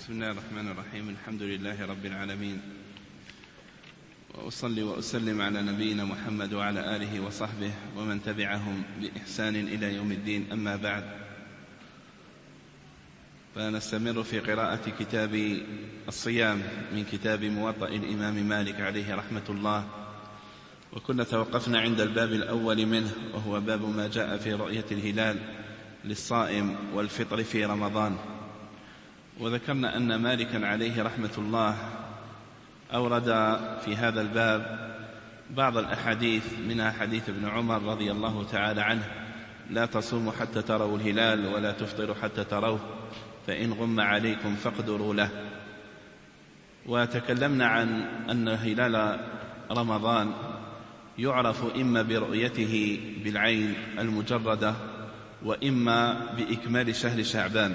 بسم الله الرحمن الرحيم. الحمد لله رب العالمين، وأصلي وأسلم على نبينا محمد وعلى آله وصحبه ومن تبعهم بإحسان إلى يوم الدين. أما بعد، فنستمر في قراءة كتاب الصيام من كتاب موطأ الإمام مالك عليه رحمة الله، وكنا توقفنا عند الباب الأول منه، وهو باب ما جاء في رؤية الهلال للصائم والفطر في رمضان. وذكرنا أن مالكا عليه رحمة الله أورد في هذا الباب بعض الأحاديث، منها حديث ابن عمر رضي الله تعالى عنه: لا تصوموا حتى تروا الهلال ولا تفطروا حتى تروه، فإن غم عليكم فاقدروا له. وتكلمنا عن أن هلال رمضان يعرف إما برؤيته بالعين المجردة، وإما بإكمال شهر شعبان.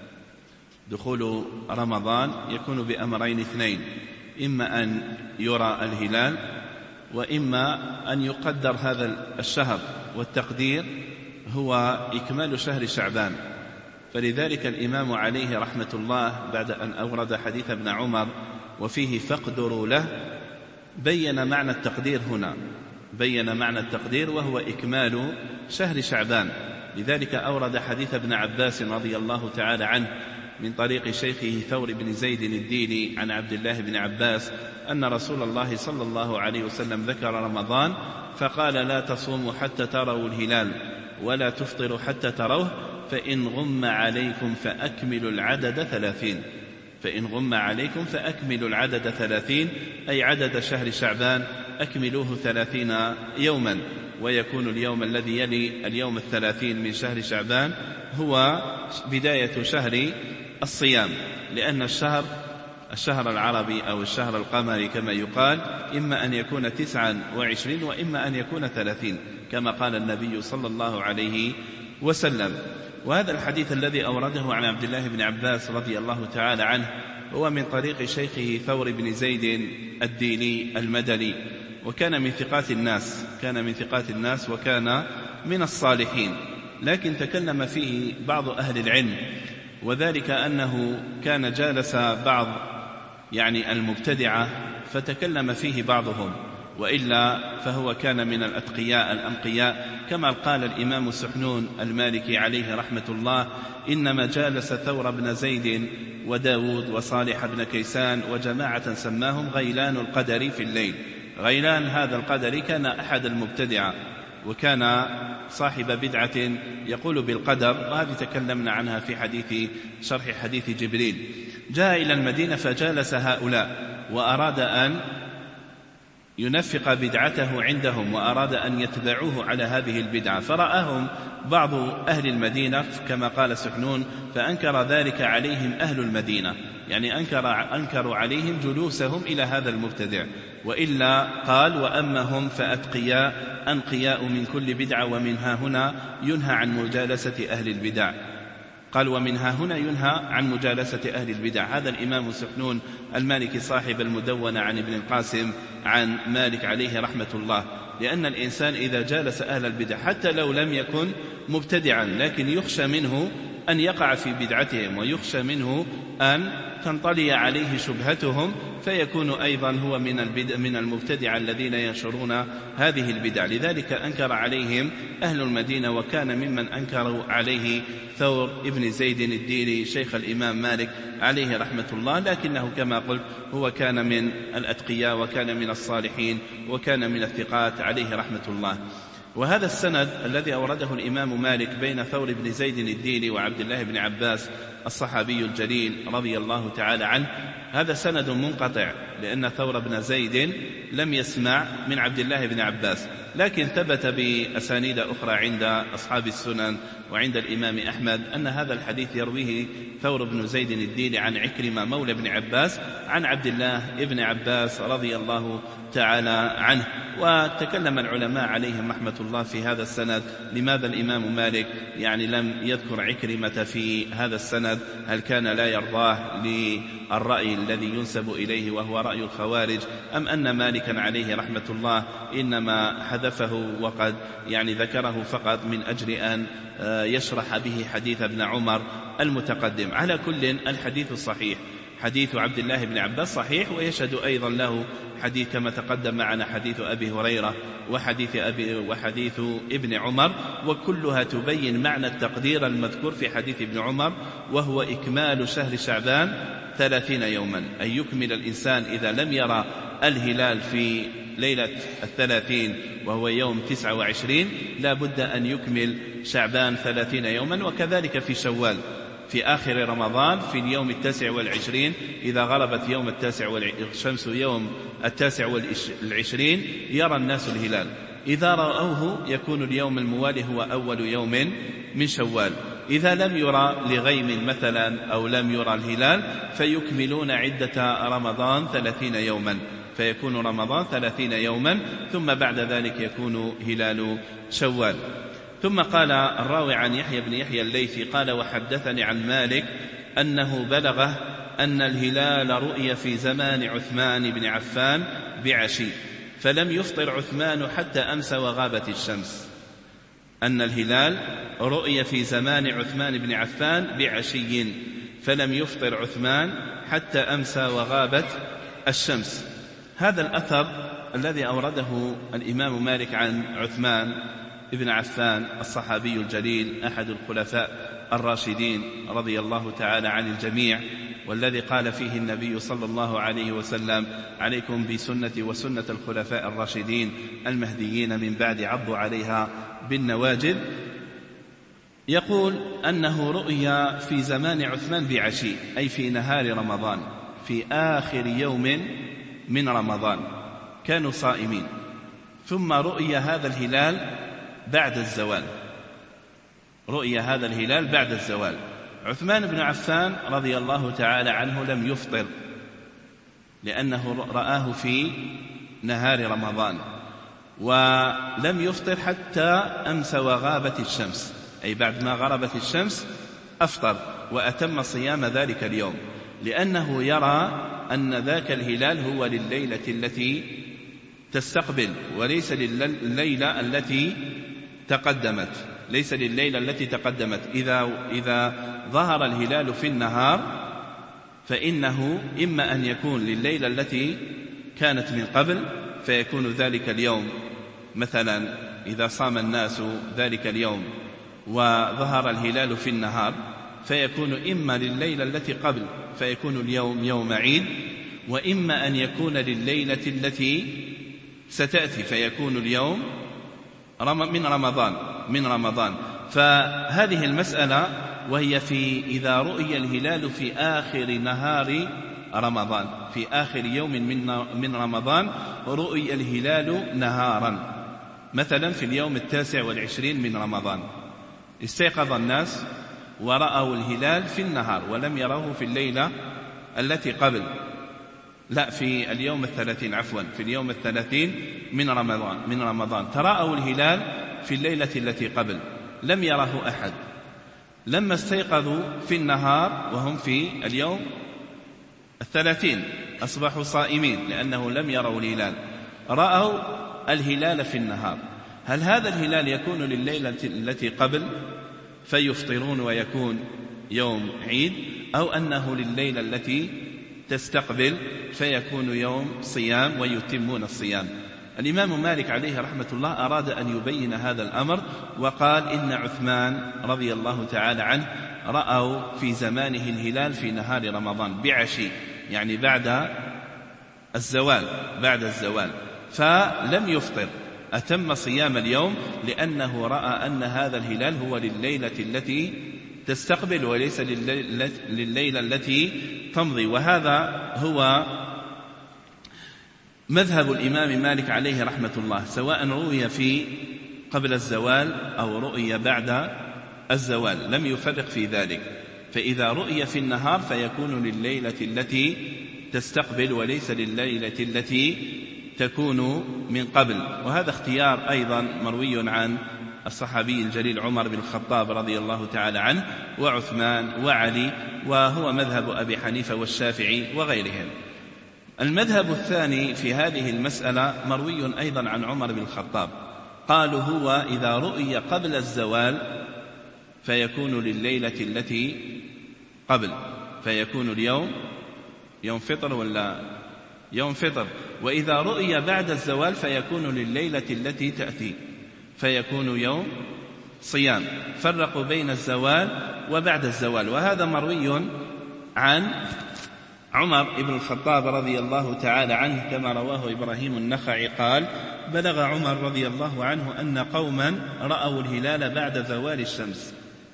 دخول رمضان يكون بأمرين اثنين: إما أن يرى الهلال، وإما أن يقدر هذا الشهر، والتقدير هو إكمال شهر شعبان. فلذلك الإمام عليه رحمة الله بعد أن أورد حديث ابن عمر وفيه فاقدروا له، بين معنى التقدير هنا، بين معنى التقدير وهو إكمال شهر شعبان. لذلك أورد حديث ابن عباس رضي الله تعالى عنه من طريق شيخه ثور بن زيد الديلي عن عبد الله بن عباس أن رسول الله صلى الله عليه وسلم ذكر رمضان فقال: لا تصوموا حتى تروا الهلال ولا تفطروا حتى تروه، فإن غم عليكم فأكملوا العدد 30. فإن غم عليكم فأكملوا العدد 30، أي عدد شهر شعبان أكملوه 30 يوما، ويكون اليوم الذي يلي اليوم 30 من شهر شعبان هو بداية شهر الصيام، لأن الشهر العربي أو الشهر القمري كما يقال إما أن يكون 29 وإما أن يكون 30 كما قال النبي صلى الله عليه وسلم. وهذا الحديث الذي أورده عن عبد الله بن عباس رضي الله تعالى عنه هو من طريق شيخه ثور بن زيد الديلي المدني، وكان من ثقات الناس وكان من الصالحين، لكن تكلم فيه بعض أهل العلم، وذلك أنه كان جالس بعض المبتدعة فتكلم فيه بعضهم، وإلا فهو كان من الأتقياء الأنقياء، كما قال الإمام سحنون المالكي عليه رحمة الله: إنما جالس ثور بن زيد وداود وصالح بن كيسان وجماعة سماهم غيلان القدر في الليل. غيلان هذا القدر كان أحد المبتدعة، وكان صاحب بدعة يقول بالقدر، وهذه تكلمنا عنها في شرح حديث جبريل. جاء إلى المدينة فجالس هؤلاء، وأراد أن ينفق بدعته عندهم، وأراد أن يتبعوه على هذه البدعة، فرآهم بعض أهل المدينة كما قال سحنون، فأنكر ذلك عليهم أهل المدينة، أنكروا عليهم جلوسهم إلى هذا المبتدع. وإلا قال: وأما هم فأتقياء أنقياء من كل بدعة، ومنها هنا ينهى عن مجالسة أهل البدع. قال: ومنها هنا ينهى عن مجالسة أهل البدع. هذا الإمام سحنون المالكي صاحب المدونة عن ابن القاسم عن مالك عليه رحمة الله، لأن الإنسان إذا جالس أهل البدع حتى لو لم يكن مبتدعا، لكن يخشى منه أن يقع في بدعتهم، ويخشى منه أن تنطلي عليه شبهتهم، فيكون أيضا هو من المبتدع الذين ينشرون هذه البدع. لذلك أنكر عليهم أهل المدينة، وكان ممن أنكروا عليه ثور ابن زيد الديلي شيخ الإمام مالك عليه رحمة الله، لكنه كما قلت هو كان من الأتقياء، وكان من الصالحين، وكان من الثقات عليه رحمة الله. وهذا السند الذي أورده الإمام مالك بين ثور بن زيد الديلي وعبد الله بن عباس الصحابي الجليل رضي الله تعالى عنه، هذا سند منقطع، لأن ثور بن زيد لم يسمع من عبد الله بن عباس، لكن ثبت بأسانيد أخرى عند أصحاب السنن وعند الإمام أحمد أن هذا الحديث يرويه ثور بن زيد الديلي عن عكرمة مولى بن عباس عن عبد الله بن عباس رضي الله تعالى عنه. وتكلم العلماء عليهم رحمة الله في هذا السند، لماذا الإمام مالك لم يذكر عكرمة في هذا السند؟ هل كان لا يرضاه للرأي الذي ينسب إليه وهو رأي الخوارج، أم أن مالكا عليه رحمة الله إنما حذفه وقد ذكره فقط من أجل أن يشرح به حديث ابن عمر المتقدم. على كل الحديث الصحيح حديث عبد الله بن عباس صحيح، ويشهد أيضا له حديث كما تقدم معنا حديث أبي هريرة وحديث ابن عمر، وكلها تبين معنى التقدير المذكور في حديث ابن عمر، وهو إكمال شهر شعبان 30 يوما، أن يكمل الإنسان إذا لم يرى الهلال في ليلة 30 وهو يوم 29 لا بد أن يكمل شعبان 30 يوما. وكذلك في شوال في آخر رمضان في اليوم 29 إذا غربت يوم الشمس يوم 29 يرى الناس الهلال، إذا رأوه يكون اليوم الموالي هو أول يوم من شوال. إذا لم يرى لغيم مثلا أو لم يرى الهلال فيكملون عدة رمضان 30 يوما، فيكون رمضان 30 يوما، ثم بعد ذلك يكون هلال شوال. ثم قال الراوي عن يحيى بن يحيى الليثي قال: وحدثني عن مالك أنه بلغه أن الهلال رؤي في زمان عثمان بن عفان بعشي، فلم يفطر عثمان حتى أمسى وغابت الشمس. أن الهلال رؤي في زمان عثمان بن عفان بعشي، فلم يفطر عثمان حتى أمسى وغابت الشمس. هذا الأثر الذي أورده الإمام مالك عن عثمان ابن عفان الصحابي الجليل أحد الخلفاء الراشدين رضي الله تعالى عن الجميع، والذي قال فيه النبي صلى الله عليه وسلم: عليكم بسنتي وسنة الخلفاء الراشدين المهديين من بعد، عضوا عليها بالنواجذ. يقول أنه رؤيا في زمان عثمان بعشي، أي في نهار رمضان، في آخر يوم من رمضان، كانوا صائمين، ثم رؤيا هذا الهلال بعد الزوال، رؤيا هذا الهلال بعد الزوال. عثمان بن عفان رضي الله تعالى عنه لم يفطر لأنه رآه في نهار رمضان، ولم يفطر حتى أمسى وغابت الشمس، أي بعد ما غربت الشمس أفطر وأتم صيام ذلك اليوم، لأنه يرى أن ذاك الهلال هو لليلة التي تستقبل وليس لليلة التي تقدمت، ليس لليلة التي تقدمت. إذا ظهر الهلال في النهار فإنه إما أن يكون لليلة التي كانت من قبل فيكون ذلك اليوم، مثلا إذا صام الناس ذلك اليوم وظهر الهلال في النهار فيكون إما لليلة التي قبل فيكون اليوم يوم عيد، وإما أن يكون لليلة التي ستأتي فيكون اليوم من رمضان. فهذه المسألة وهي في إذا رؤي الهلال في آخر نهار رمضان، في آخر يوم من رمضان رؤي الهلال نهارا، مثلا في اليوم 29 من رمضان استيقظ الناس ورأوا الهلال في النهار ولم يروه في الليلة التي قبل، لا في اليوم 30 عفوا، في اليوم 30 من رمضان تراءوا الهلال في الليلة التي قبل، لم يره أحد. لما استيقظوا في النهار وهم في اليوم 30 أصبحوا صائمين لأنه لم يروا الهلال، رأوا الهلال في النهار. هل هذا الهلال يكون لليلة التي قبل فيفطرون ويكون يوم عيد، أو أنه لليلة التي تستقبل فيكون يوم صيام ويتمون الصيام؟ الإمام مالك عليه رحمة الله أراد أن يبين هذا الأمر، وقال إن عثمان رضي الله تعالى عنه رأوا في زمانه الهلال في نهار رمضان بعشي، يعني بعد الزوال، فلم يفطر، أتم صيام اليوم لأنه رأى أن هذا الهلال هو لليلة التي تستقبل وليس لليلة التي تمضي. وهذا هو مذهب الإمام مالك عليه رحمة الله، سواء رؤي في قبل الزوال أو رؤي بعد الزوال لم يفرق في ذلك، فإذا رؤي في النهار فيكون لليلة التي تستقبل وليس لليلة التي تكون من قبل. وهذا اختيار أيضا مروي عن الصحابي الجليل عمر بن الخطاب رضي الله تعالى عنه وعثمان وعلي، وهو مذهب أبي حنيفة والشافعي وغيرهم. المذهب الثاني في هذه المسألة مروي أيضا عن عمر بن الخطاب، قالوا هو إذا رؤي قبل الزوال فيكون لليلة التي قبل، فيكون اليوم يوم فطر ولا يوم فطر. وإذا رؤي بعد الزوال فيكون لليلة التي تأتي، فيكون يوم صيام. فرقوا بين الزوال وبعد الزوال. وهذا مروي عن عمر بن الخطاب رضي الله تعالى عنه كما رواه إبراهيم النخعي قال: بلغ عمر رضي الله عنه أن قوما رأوا الهلال بعد زوال الشمس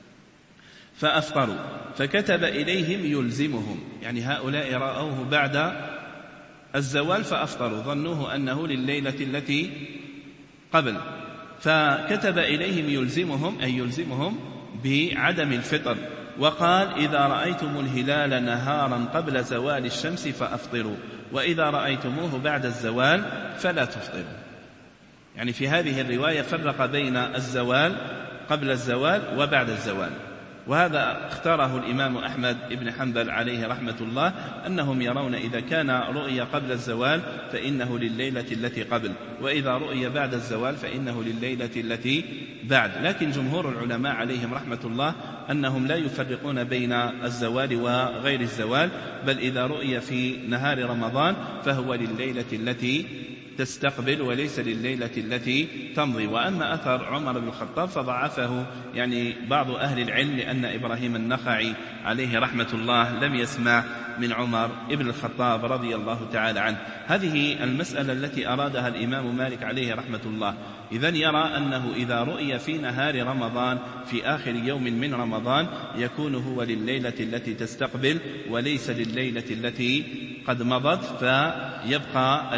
فأفطروا، فكتب إليهم يلزمهم، يعني هؤلاء رأوه بعد الزوال فأفطروا، ظنوه أنه لليلة التي قبل، فكتب إليهم يلزمهم، أي يلزمهم بعدم الفطر، وقال: إذا رأيتم الهلال نهارا قبل زوال الشمس فأفطروا، وإذا رأيتموه بعد الزوال فلا تفطروا. يعني في هذه الرواية فرق بين الزوال قبل الزوال وبعد الزوال. وهذا اختاره الإمام أحمد بن حنبل عليه رحمة الله، أنهم يرون إذا كان رؤيا قبل الزوال فإنه لليلة التي قبل، وإذا رؤيا بعد الزوال فإنه لليلة التي بعد. لكن جمهور العلماء عليهم رحمة الله أنهم لا يفرقون بين الزوال وغير الزوال، بل إذا رؤيا في نهار رمضان فهو لليلة التي تستقبل وليس لليلة التي تمضي. وأما أثر عمر بن الخطاب فضعفه يعني بعض أهل العلم، لأن إبراهيم النخعي عليه رحمة الله لم يسمع من عمر بن الخطاب رضي الله تعالى عنه. هذه المسألة التي أرادها الإمام مالك عليه رحمة الله. إذن يرى أنه إذا رؤي في نهار رمضان في آخر يوم من رمضان يكون هو لليلة التي تستقبل وليس لليلة التي قد مضت، فيبقى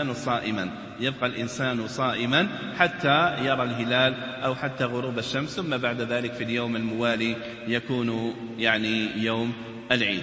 الإنسان صائما حتى يرى الهلال أو حتى غروب الشمس، ثم بعد ذلك في اليوم الموالي يكون يعني يوم العيد.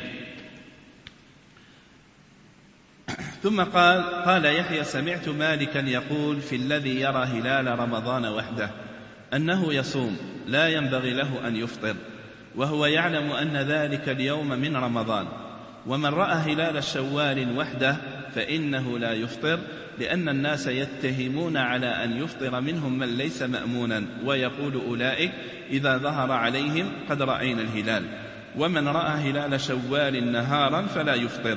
ثم قال يحيى: سمعت مالكا يقول في الذي يرى هلال رمضان وحده أنه يصوم لا ينبغي له أن يفطر، وهو يعلم أن ذلك اليوم من رمضان، ومن رأى هلال شوال وحده فإنه لا يفطر، لأن الناس يتهمون على أن يفطر منهم من ليس مأمونا، ويقول أولئك إذا ظهر عليهم قد رأينا الهلال، ومن رأى هلال شوال نهارا فلا يفطر،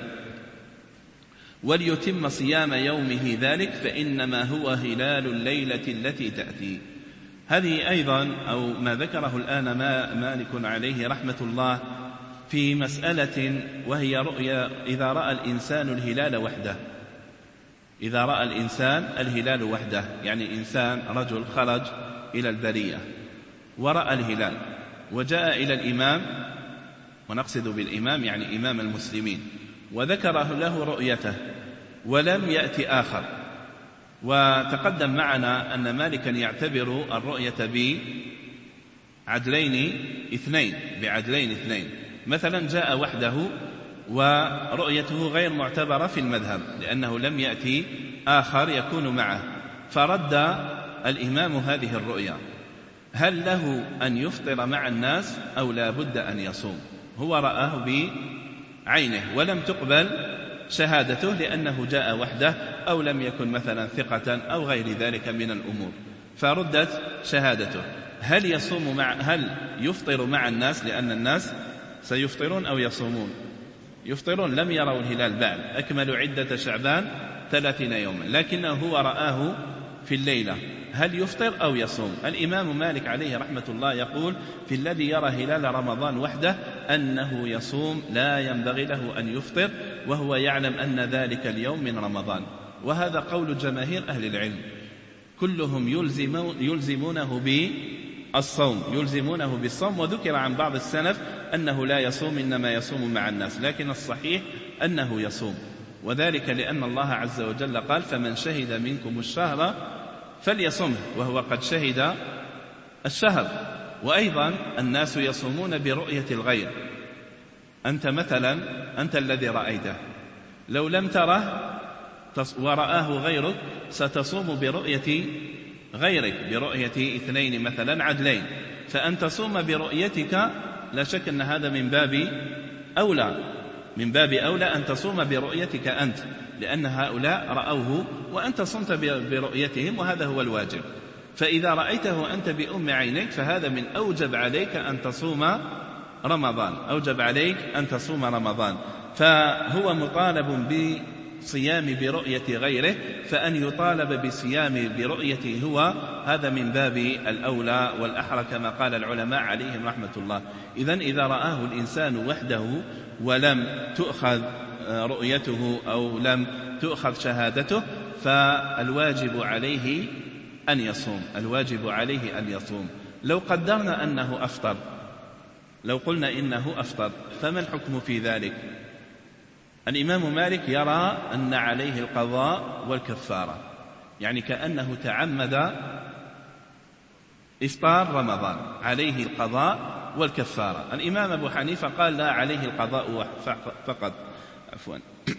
وليتم صيام يومه ذلك فإنما هو هلال الليلة التي تأتي. هذه أيضا أو ما ذكره الآن مالك عليه رحمة الله في مسألة، وهي رؤيا إذا رأى الإنسان الهلال وحده. إذا رأى الإنسان الهلال وحده، يعني إنسان رجل خرج إلى البرية ورأى الهلال وجاء إلى الإمام، ونقصد بالإمام يعني إمام المسلمين، وذكره له رؤيته ولم يأتي آخر. وتقدم معنا أن مالكا يعتبر الرؤية بعدلين اثنين. مثلا جاء وحده ورؤيته غير معتبرة في المذهب لأنه لم يأتي آخر يكون معه، فرد الإمام هذه الرؤيا، هل له أن يفطر مع الناس أو لا بد أن يصوم؟ هو رآه بعينه ولم تقبل شهادته لأنه جاء وحده أو لم يكن مثلا ثقة أو غير ذلك من الأمور، فردت شهادته. هل يفطر مع الناس لأن الناس سيفطرون أو يصومون؟ يفطرون، لم يروا الهلال بعد، أكملوا عدة شعبان 30 يوما، لكنه هو رآه في الليلة، هل يفطر أو يصوم؟ الإمام مالك عليه رحمة الله يقول في الذي يرى هلال رمضان وحده أنه يصوم لا ينبغي له أن يفطر، وهو يعلم أن ذلك اليوم من رمضان. وهذا قول جماهير أهل العلم، كلهم يلزمونه بالصوم، وذكر عن بعض السلف أنه لا يصوم إنما يصوم مع الناس، لكن الصحيح أنه يصوم، وذلك لأن الله عز وجل قال فمن شهد منكم الشهر فليصمه، وهو قد شهد الشهر. وأيضا الناس يصومون برؤية الغير، أنت مثلا أنت الذي رأيته، لو لم تره ورآه غيرك ستصوم برؤية غيرك، برؤية اثنين مثلا عدلين، فأن تصوم برؤيتك لا شك أن هذا من باب أولى أن تصوم برؤيتك أنت، لأن هؤلاء رأوه وأنت صمت برؤيتهم، وهذا هو الواجب. فإذا رأيته أنت بأم عينيك فهذا من أوجب عليك أن تصوم رمضان، أوجب عليك أن تصوم رمضان، فهو مطالب بصيام برؤية غيره، فأن يطالب بصيام برؤيته هو هذا من باب الأولى والأحرى كما قال العلماء عليهم رحمة الله. إذن إذا رآه الإنسان وحده ولم تؤخذ رؤيته أو لم تؤخذ شهادته فالواجب عليه أن يصوم، الواجب عليه أن يصوم. لو قدرنا أنه أفطر، لو قلنا إنه أفطر، فما الحكم في ذلك؟ الإمام مالك يرى أن عليه القضاء والكفارة، يعني كأنه تعمد إفطار رمضان، عليه القضاء والكفارة. الإمام أبو حنيفة قال لا، عليه القضاء فقط، عفوا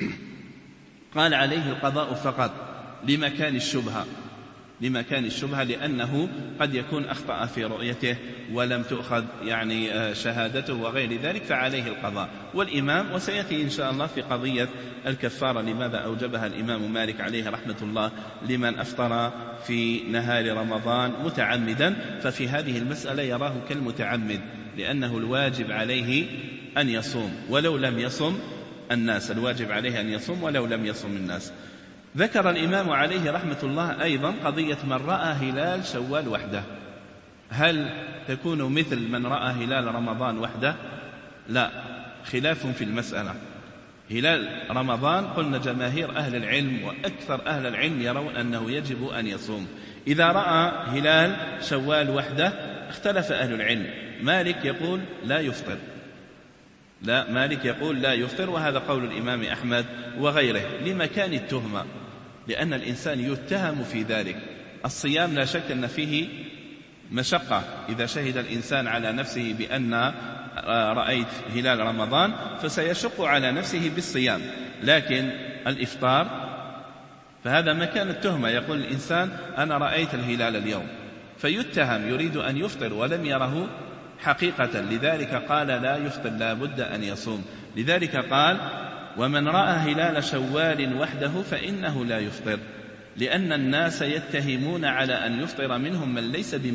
قال عليه القضاء فقط لمكان الشبهة، لمكان الشبهة، لأنه قد يكون أخطأ في رؤيته ولم تؤخذ يعني شهادته وغير ذلك، فعليه القضاء. والإمام، وسيأتي إن شاء الله في قضية الكفارة لماذا أوجبها الإمام مالك عليه رحمة الله لمن أفطر في نهار رمضان متعمدا، ففي هذه المسألة يراه كالمتعمد، لأنه الواجب عليه أن يصوم ولو لم يصم الناس، الواجب عليه أن يصوم ولو لم يصم الناس. ذكر الإمام عليه رحمة الله أيضا قضية من رأى هلال شوال وحده، هل تكون مثل من رأى هلال رمضان وحده؟ لا، خلاف في المسألة. هلال رمضان قلنا جماهير أهل العلم وأكثر أهل العلم يرون أنه يجب أن يصوم. إذا رأى هلال شوال وحده اختلف أهل العلم، مالك يقول لا يفطر، لا، مالك يقول لا يفطر، وهذا قول الإمام أحمد وغيره لمكان التهمة، لأن الإنسان يتهم في ذلك. الصيام لا شك أن فيه مشقة، إذا شهد الإنسان على نفسه بأن رأيت هلال رمضان فسيشق على نفسه بالصيام، لكن الإفطار فهذا مكان التهمة، يقول الإنسان أنا رأيت الهلال اليوم، فيتهم يريد أن يفطر ولم يره حقيقة، لذلك قال لا يفطر، لا بد أن يصوم. لذلك قال ومن رأى هلال شوال وحده فإنه لا يفطر، لأن الناس يتهمون على أن يفطر منهم من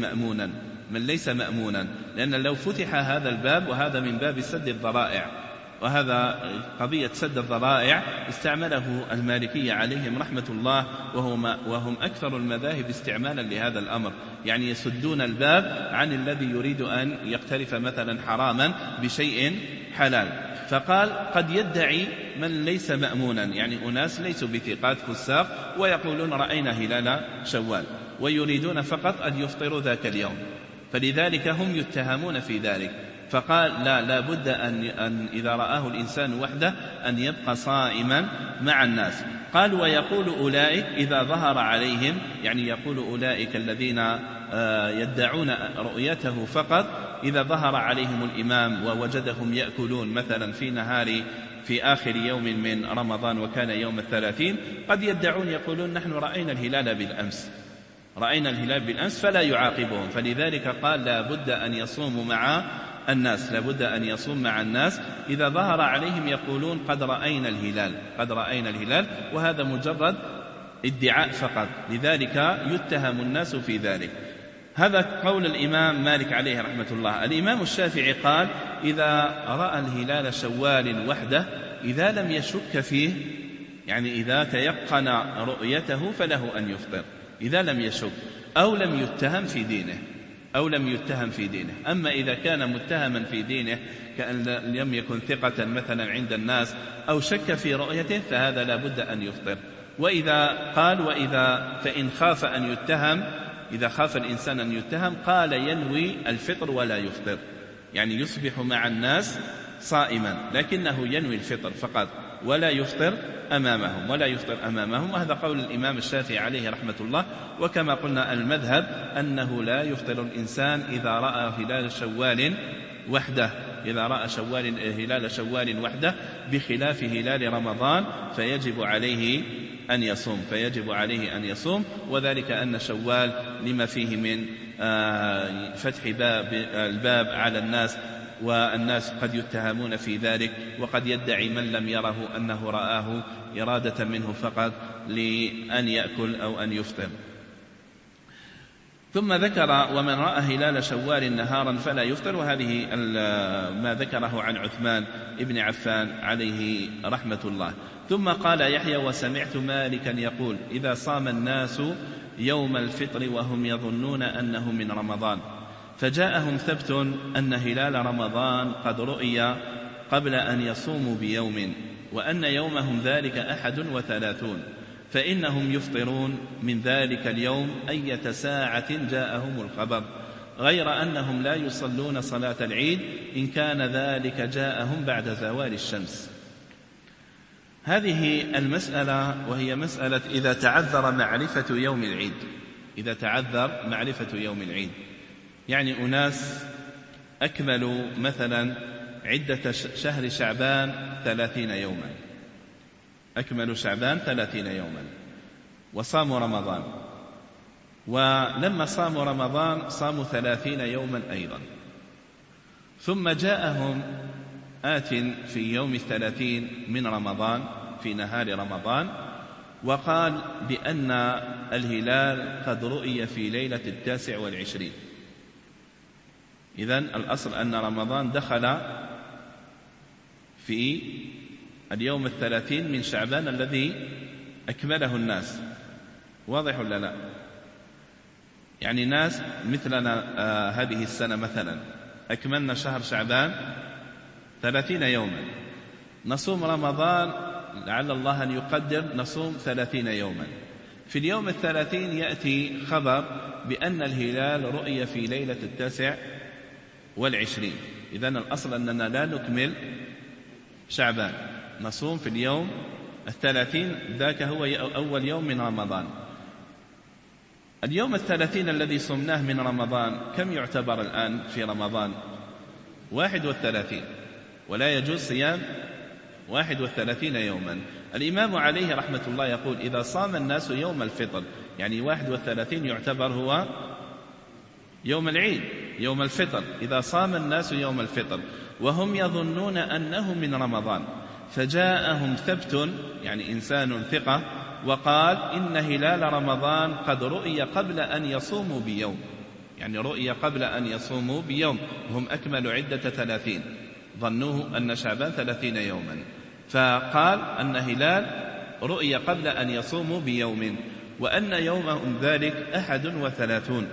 ليس مأمونا، لأن لو فتح هذا الباب، وهذا من باب سد الذرائع، وهذا قضية سد الذرائع استعمله المالكية عليهم رحمة الله، وهم أكثر المذاهب استعمالا لهذا الأمر، يعني يسدون الباب عن الذي يريد أن يقترف مثلا حراما بشيء حلال. فقال قد يدعي من ليس مأمونا، يعني أناس ليسوا بثقات فساق ويقولون رأينا هلال شوال ويريدون فقط أن يفطروا ذاك اليوم، فلذلك هم يتهمون في ذلك. فقال لا بد أن إذا رآه الإنسان وحده أن يبقى صائما مع الناس. قال ويقول أولئك إذا ظهر عليهم، يعني يقول أولئك الذين يدعون رؤيته فقط، إذا ظهر عليهم الإمام ووجدهم يأكلون مثلا في آخر يوم من رمضان وكان يوم 30، قد يدعون يقولون نحن رأينا الهلال بالأمس، فلا يعاقبهم. فلذلك قال لا بد أن يصوموا مع الناس، لابد أن يصوم مع الناس. إذا ظهر عليهم يقولون قد رأينا الهلال، وهذا مجرد ادعاء فقط، لذلك يتهم الناس في ذلك. هذا قول الإمام مالك عليه رحمة الله. الإمام الشافعي قال إذا رأى الهلال شوال وحده إذا لم يشك فيه، يعني إذا تيقن رؤيته فله أن يفطر، إذا لم يشك أو لم يتهم في دينه. أما إذا كان متهما في دينه كأن لم يكن ثقة مثلا عند الناس أو شك في رؤيته فهذا لا بد أن يفطر. وإذا فإن خاف أن يتهم، إذا خاف الإنسان أن يتهم قال ينوي الفطر ولا يفطر، يعني يصبح مع الناس صائما لكنه ينوي الفطر فقط ولا يفطر أمامهم، وهذا قول الإمام الشافعي عليه رحمة الله. وكما قلنا المذهب أنه لا يفطر الإنسان إذا رأى هلال شوال وحده، بخلاف هلال رمضان فيجب عليه أن يصوم، وذلك أن شوال لما فيه من فتح الباب على الناس، والناس قد يتهمون في ذلك، وقد يدعي من لم يره أنه رآه إرادة منه فقط لأن يأكل أو أن يفطر. ثم ذكر ومن رأى هلال شوال نهارا فلا يفطر، وهذه ما ذكره عن عثمان ابن عفان عليه رحمة الله. ثم قال يحيى وسمعت مالكا يقول إذا صام الناس يوم الفطر وهم يظنون أنه من رمضان فجاءهم ثبت أن هلال رمضان قد رؤي قبل أن يصوموا بيوم وأن يومهم ذلك 31 فإنهم يفطرون من ذلك اليوم أية ساعة جاءهم الخبر، غير أنهم لا يصلون صلاة العيد إن كان ذلك جاءهم بعد زوال الشمس. هذه المسألة وهي مسألة إذا تعذر معرفة يوم العيد، إذا تعذر معرفة يوم العيد، يعني أناس أكملوا مثلا عدة شهر شعبان 30 يوما، أكملوا شعبان 30 يوما وصاموا رمضان، ولما صاموا رمضان صاموا 30 يوما أيضا، ثم جاءهم آت في يوم 30 من رمضان في نهار رمضان وقال بأن الهلال قد رؤي في ليلة 29. إذن الأصل أن رمضان دخل في اليوم 30 من شعبان الذي أكمله الناس، واضح ولا لا؟ يعني ناس مثلنا هذه السنة مثلا أكملنا شهر شعبان 30 يوما، نصوم رمضان لعل الله أن يقدر نصوم 30 يوما، في اليوم 30 يأتي خبر بأن الهلال رؤي في ليلة 29. إذن الأصل أننا لا نكمل شعبان، نصوم في اليوم 30 ذاك هو أول يوم من رمضان. اليوم 30 الذي صمناه من رمضان كم يعتبر الآن في رمضان؟ 31، ولا يجوز صيام 31 يوما. الإمام عليه رحمة الله يقول إذا صام الناس يوم الفطر، يعني 31 يعتبر هو يوم العيد يوم الفطر، إذا صام الناس يوم الفطر وهم يظنون أنه من رمضان فجاءهم ثبت، يعني إنسان ثقة، وقال إن هلال رمضان قد رؤي قبل أن يصوموا بيوم، يعني رؤي قبل أن يصوموا بيوم، وهم أكملوا عدة 30، ظنوه أن شعبان 30 يوما، فقال أن هلال رؤي قبل أن يصوموا بيوم وأن يومهم ذلك 31.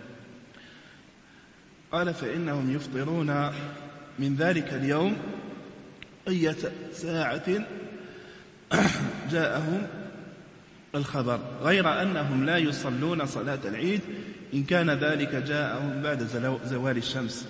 قال فإنهم يفطرون من ذلك اليوم أية ساعة جاءهم الخبر، غير أنهم لا يصلون صلاة العيد إن كان ذلك جاءهم بعد زوال الشمس.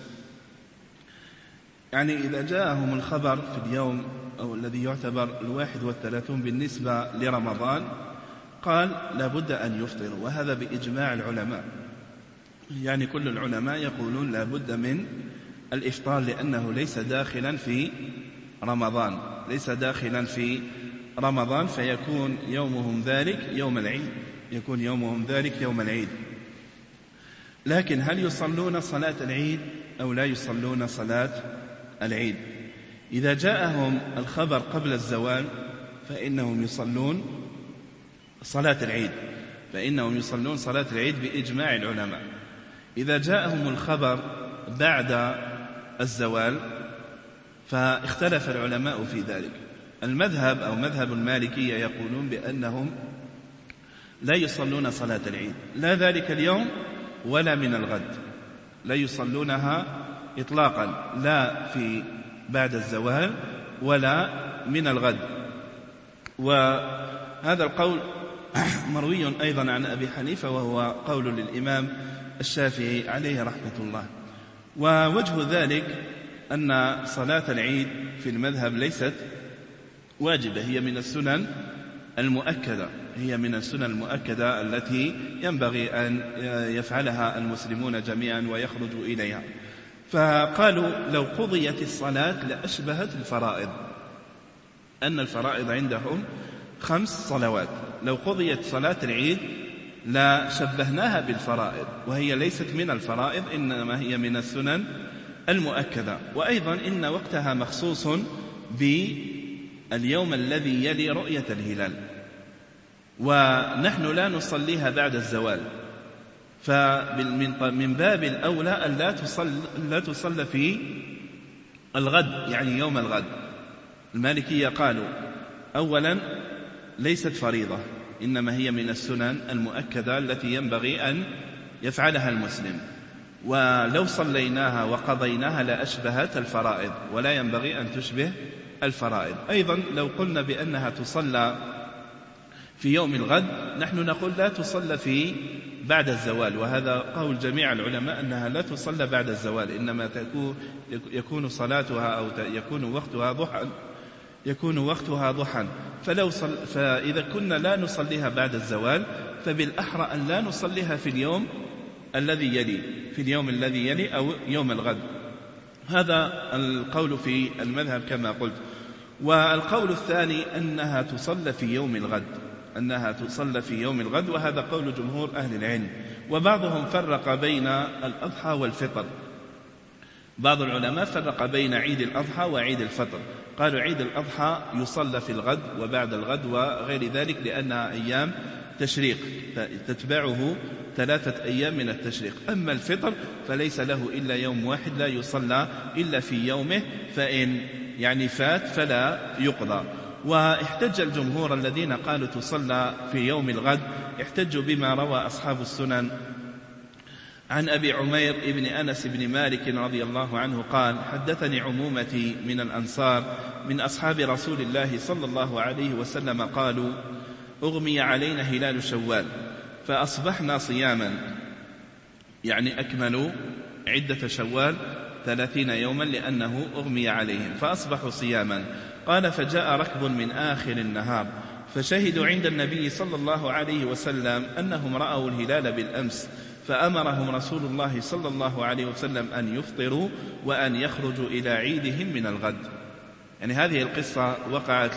يعني إذا جاءهم الخبر في اليوم أو الذي يعتبر 31 بالنسبة لرمضان قال لابد أن يفطروا، وهذا بإجماع العلماء، يعني كل العلماء يقولون لابد من الإفطار لأنه ليس داخلا في رمضان، ليس داخلا في رمضان، فيكون يومهم ذلك يوم العيد، يكون يومهم ذلك يوم العيد. لكن هل يصلون صلاة العيد أو لا يصلون صلاة العيد؟ إذا جاءهم الخبر قبل الزوال فإنهم يصلون صلاة العيد، فإنهم يصلون صلاة العيد بإجماع العلماء. إذا جاءهم الخبر بعد الزوال فاختلف العلماء في ذلك. المذهب أو مذهب المالكية يقولون بأنهم لا يصلون صلاة العيد، لا ذلك اليوم ولا من الغد، لا يصلونها إطلاقا، لا في بعد الزوال ولا من الغد. وهذا القول مروي أيضا عن أبي حنيفة، وهو قول للإمام الشافعي عليه رحمة الله. ووجه ذلك أن صلاة العيد في المذهب ليست واجبة، هي من السنن المؤكدة، هي من السنن المؤكدة التي ينبغي أن يفعلها المسلمون جميعا ويخرجوا إليها. فقالوا لو قضيت الصلاة لأشبهت الفرائض، أن الفرائض عندهم 5 صلوات، لو قضيت صلاة العيد لا شبهناها بالفرائض، وهي ليست من الفرائض إنما هي من السنن المؤكدة. وأيضا إن وقتها مخصوص باليوم الذي يلي رؤية الهلال، ونحن لا نصليها بعد الزوال، فمن باب الأولى أن لا تصلى في الغد، يعني يوم الغد. المالكية قالوا أولا ليست فريضة، إنما هي من السنن المؤكدة التي ينبغي أن يفعلها المسلم، ولو صليناها وقضيناها لأشبهت الفرائض، ولا ينبغي أن تشبه الفرائض. أيضا لو قلنا بأنها تصلى في يوم الغد، نحن نقول لا تصلى في بعد الزوال، وهذا قول جميع العلماء أنها لا تصلى بعد الزوال، إنما يكون صلاتها أو يكون وقتها ضحى. فإذا كنا لا نصليها بعد الزوال، فبالأحرى أن لا نصليها في اليوم الذي يلي أو يوم الغد. هذا القول في المذهب كما قلت. والقول الثاني أنها تصلى في يوم الغد، وهذا قول جمهور أهل العلم. وبعضهم فرق بين الأضحى والفطر، بعض العلماء فرق بين عيد الأضحى وعيد الفطر، قالوا عيد الأضحى يصلى في الغد وبعد الغد وغير ذلك، لأنها أيام تشريق تتبعه 3 أيام من التشريق. أما الفطر فليس له إلا يوم واحد لا يصلى إلا في يومه، فإن فات فلا يقضى. واحتج الجمهور الذين قالوا تصلى في يوم الغد، احتجوا بما روى أصحاب السنن عن أبي عمير ابن أنس بن مالك رضي الله عنه قال: حدثني عمومتي من الأنصار من أصحاب رسول الله صلى الله عليه وسلم قالوا: أغمي علينا هلال شوال فأصبحنا صياما، أكملوا عدة شوال 30 يوما لأنه أغمي عليهم فأصبحوا صياما. قال: فجاء ركب من آخر النهار فشهدوا عند النبي صلى الله عليه وسلم أنهم رأوا الهلال بالأمس، فأمرهم رسول الله صلى الله عليه وسلم أن يفطروا وأن يخرجوا إلى عيدهم من الغد. هذه القصة وقعت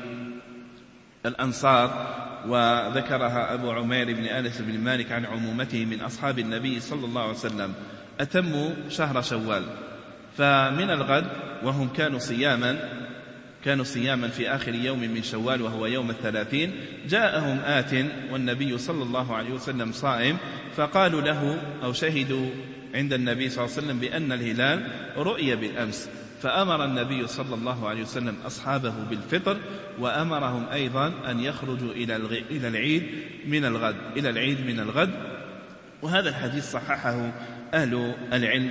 للأنصار، وذكرها أبو عمير بن أنس بن مالك عن عمومته من أصحاب النبي صلى الله عليه وسلم. أتموا شهر شوال، فمن الغد وهم كانوا صياما في آخر يوم من شوال وهو يوم 30، جاءهم آت والنبي صلى الله عليه وسلم صائم، فقالوا له أو شهدوا عند النبي صلى الله عليه وسلم بأن الهلال رؤي بالأمس، فأمر النبي صلى الله عليه وسلم أصحابه بالفطر، وأمرهم أيضا أن يخرجوا إلى العيد من الغد. وهذا الحديث صححه أهل العلم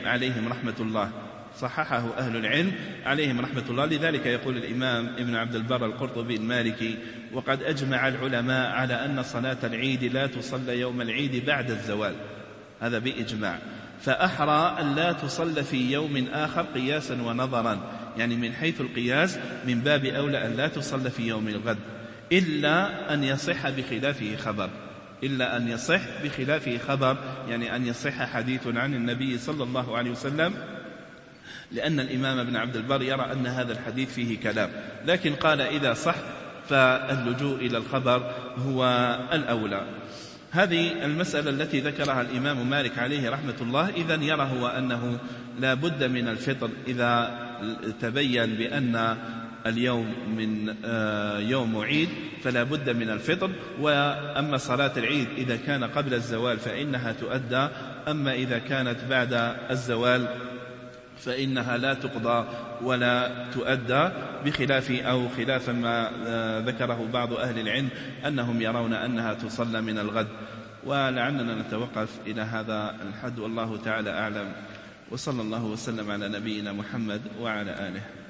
عليهم رحمة الله. لذلك يقول الإمام ابن عبد البر القرطبي المالكي: وقد أجمع العلماء على أن صلاة العيد لا تصلى يوم العيد بعد الزوال، هذا بإجماع، فأحرى أن لا تصلى في يوم آخر قياسا ونظرا، من حيث القياس من باب أولى أن لا تصلى في يوم الغد إلا أن يصح بخلافه خبر، أن يصح حديث عن النبي صلى الله عليه وسلم، لأن الإمام ابن عبد البر يرى أن هذا الحديث فيه كلام، لكن قال إذا صح فاللجوء إلى الخبر هو الأولى. هذه المسألة التي ذكرها الإمام مالك عليه رحمة الله، إذن يرى هو أنه لا بد من الفطر إذا تبين بأن اليوم من يوم عيد فلا بد من الفطر. وأما صلاة العيد إذا كان قبل الزوال فإنها تؤدى، أما إذا كانت بعد الزوال فإنها لا تقضى ولا تؤدى، خلافا ما ذكره بعض أهل العلم أنهم يرون أنها تصلى من الغد. ولعلنا نتوقف إلى هذا الحد، والله تعالى أعلم، وصلى الله وسلم على نبينا محمد وعلى آله.